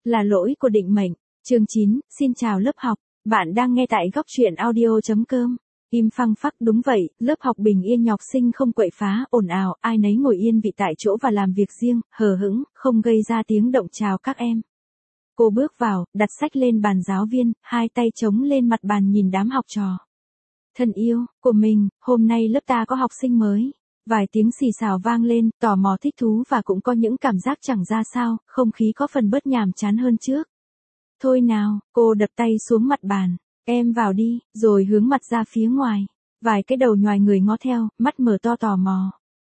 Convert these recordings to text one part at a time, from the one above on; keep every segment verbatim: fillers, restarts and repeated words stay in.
Là lỗi của định mệnh. Chương chín, xin chào lớp học. Bạn đang nghe tại góc truyện audio chấm com. Im phăng phắc, đúng vậy, lớp học bình yên, học sinh không quậy phá, ồn ào, ai nấy ngồi yên vị tại chỗ và làm việc riêng, hờ hững, không gây ra tiếng động. Chào các em. Cô bước vào, đặt sách lên bàn giáo viên, hai tay chống lên mặt bàn nhìn đám học trò. Thân yêu của mình, hôm nay lớp ta có học sinh mới. Vài tiếng xì xào vang lên, tò mò thích thú và cũng có những cảm giác chẳng ra sao, không khí có phần bớt nhàm chán hơn trước. Thôi nào, cô đập tay xuống mặt bàn, em vào đi, rồi hướng mặt ra phía ngoài. Vài cái đầu nhoài người ngó theo, mắt mở to tò mò.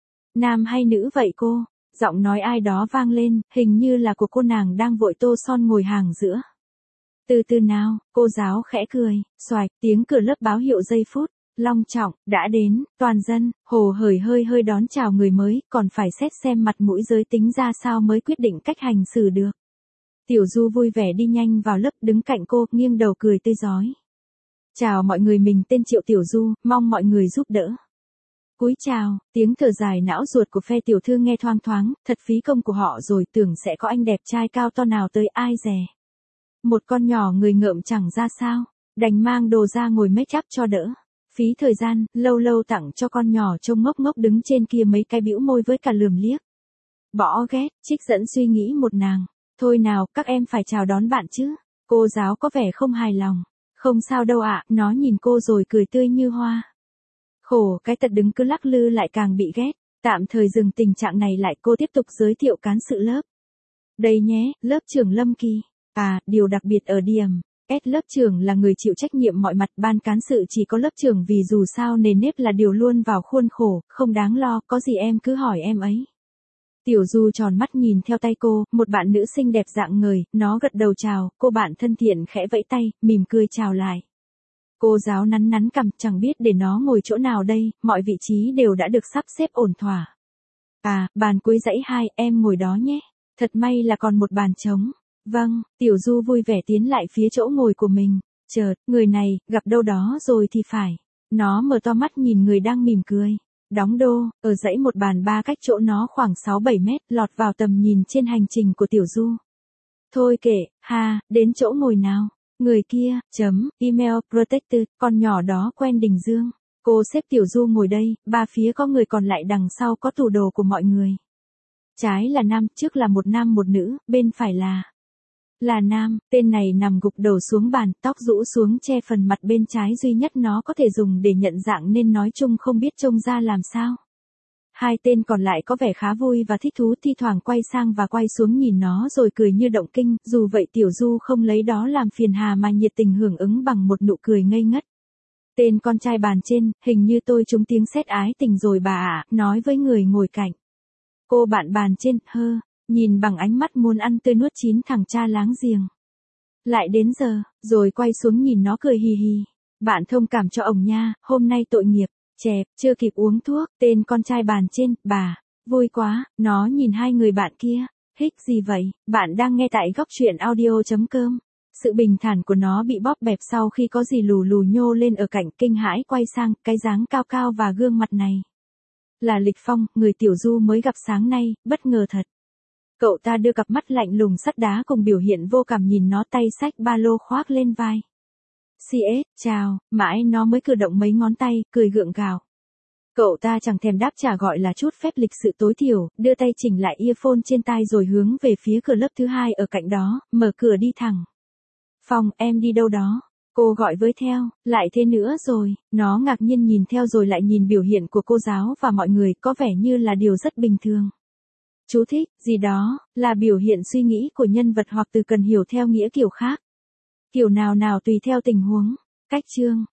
Nam hay nữ vậy cô? Giọng nói ai đó vang lên, hình như là của cô nàng đang vội tô son ngồi hàng giữa. Từ từ nào, cô giáo khẽ cười, xoạch, tiếng cửa lớp báo hiệu giây phút. Long trọng, đã đến, toàn dân, hồ hởi hơi hơi đón chào người mới, còn phải xét xem mặt mũi giới tính ra sao mới quyết định cách hành xử được. Tiểu Du vui vẻ đi nhanh vào lớp, đứng cạnh cô, nghiêng đầu cười tươi rói. Chào mọi người, mình tên Triệu Tiểu Du, mong mọi người giúp đỡ. Cúi chào, tiếng thở dài não ruột của phe tiểu thư nghe thoang thoáng, thật phí công của họ rồi, tưởng sẽ có anh đẹp trai cao to nào tới, ai dè. Một con nhỏ người ngợm chẳng ra sao, đành mang đồ ra ngồi make up cho đỡ. Phí thời gian, lâu lâu tặng cho con nhỏ trông ngốc ngốc đứng trên kia mấy cái bĩu môi với cả lườm liếc. Bỏ ghét, trích dẫn suy nghĩ một nàng. Thôi nào, các em phải chào đón bạn chứ. Cô giáo có vẻ không hài lòng. Không sao đâu ạ, nó nhìn cô rồi cười tươi như hoa. Khổ, cái tật đứng cứ lắc lư lại càng bị ghét. Tạm thời dừng tình trạng này lại, cô tiếp tục giới thiệu cán sự lớp. Đây nhé, lớp trưởng Lâm Kỳ. À, điều đặc biệt ở điểm. S lớp trưởng là người chịu trách nhiệm mọi mặt, ban cán sự chỉ có lớp trưởng vì dù sao nề nếp là điều luôn vào khuôn khổ, không đáng lo, có gì em cứ hỏi em ấy. Tiểu Du tròn mắt nhìn theo tay cô, một bạn nữ xinh đẹp dạng người, nó gật đầu chào, cô bạn thân thiện khẽ vẫy tay, mỉm cười chào lại. Cô giáo nắn nắn cằm, chẳng biết để nó ngồi chỗ nào đây, mọi vị trí đều đã được sắp xếp ổn thỏa. À, bàn cuối dãy hai, em ngồi đó nhé. Thật may là còn một bàn trống. Vâng, Tiểu Du vui vẻ tiến lại phía chỗ ngồi của mình. Chợt, người này, gặp đâu đó rồi thì phải. Nó mở to mắt nhìn người đang mỉm cười. Đóng đô, ở dãy một bàn ba cách chỗ nó khoảng sáu bảy mét, lọt vào tầm nhìn trên hành trình của Tiểu Du. Thôi kệ, ha, đến chỗ ngồi nào. Người kia, chấm, email, protected, con nhỏ đó quen Đình Dương. Cô xếp Tiểu Du ngồi đây, ba phía có người, còn lại đằng sau có tủ đồ của mọi người. Trái là nam, trước là một nam một nữ, bên phải là... Là nam, tên này nằm gục đầu xuống bàn, tóc rũ xuống che phần mặt bên trái duy nhất nó có thể dùng để nhận dạng, nên nói chung không biết trông ra làm sao. Hai tên còn lại có vẻ khá vui và thích thú, thi thoảng quay sang và quay xuống nhìn nó rồi cười như động kinh, dù vậy Tiểu Du không lấy đó làm phiền hà mà nhiệt tình hưởng ứng bằng một nụ cười ngây ngất. Tên con trai bàn trên, hình như tôi trúng tiếng sét ái tình rồi bà ạ, nói với người ngồi cạnh. Cô bạn bàn trên, hơ. Nhìn bằng ánh mắt muốn ăn tươi nuốt chín thằng cha láng giềng. Lại đến giờ, rồi quay xuống nhìn nó cười hì hì. Bạn thông cảm cho ổng nha, hôm nay tội nghiệp, chẹp, chưa kịp uống thuốc, tên con trai bàn trên, bà, vui quá, nó nhìn hai người bạn kia, hích gì vậy, bạn đang nghe tại góc truyện audio chấm com. Sự bình thản của nó bị bóp bẹp sau khi có gì lù lù nhô lên ở cạnh, kinh hãi quay sang, cái dáng cao cao và gương mặt này. Là Lịch Phong, người Tiểu Du mới gặp sáng nay, bất ngờ thật. Cậu ta đưa cặp mắt lạnh lùng sắt đá cùng biểu hiện vô cảm nhìn nó, tay xách ba lô khoác lên vai. xê ét, chào, mãi nó mới cử động mấy ngón tay, cười gượng gạo. Cậu ta chẳng thèm đáp trả, gọi là chút phép lịch sự tối thiểu, đưa tay chỉnh lại earphone trên tai rồi hướng về phía cửa lớp thứ hai ở cạnh đó, mở cửa đi thẳng. Phong, em đi đâu đó? Cô gọi với theo, lại thế nữa rồi, nó ngạc nhiên nhìn theo rồi lại nhìn biểu hiện của cô giáo và mọi người, có vẻ như là điều rất bình thường. Chú thích, gì đó, là biểu hiện suy nghĩ của nhân vật hoặc từ cần hiểu theo nghĩa kiểu khác. Kiểu nào nào tùy theo tình huống. Cách chương.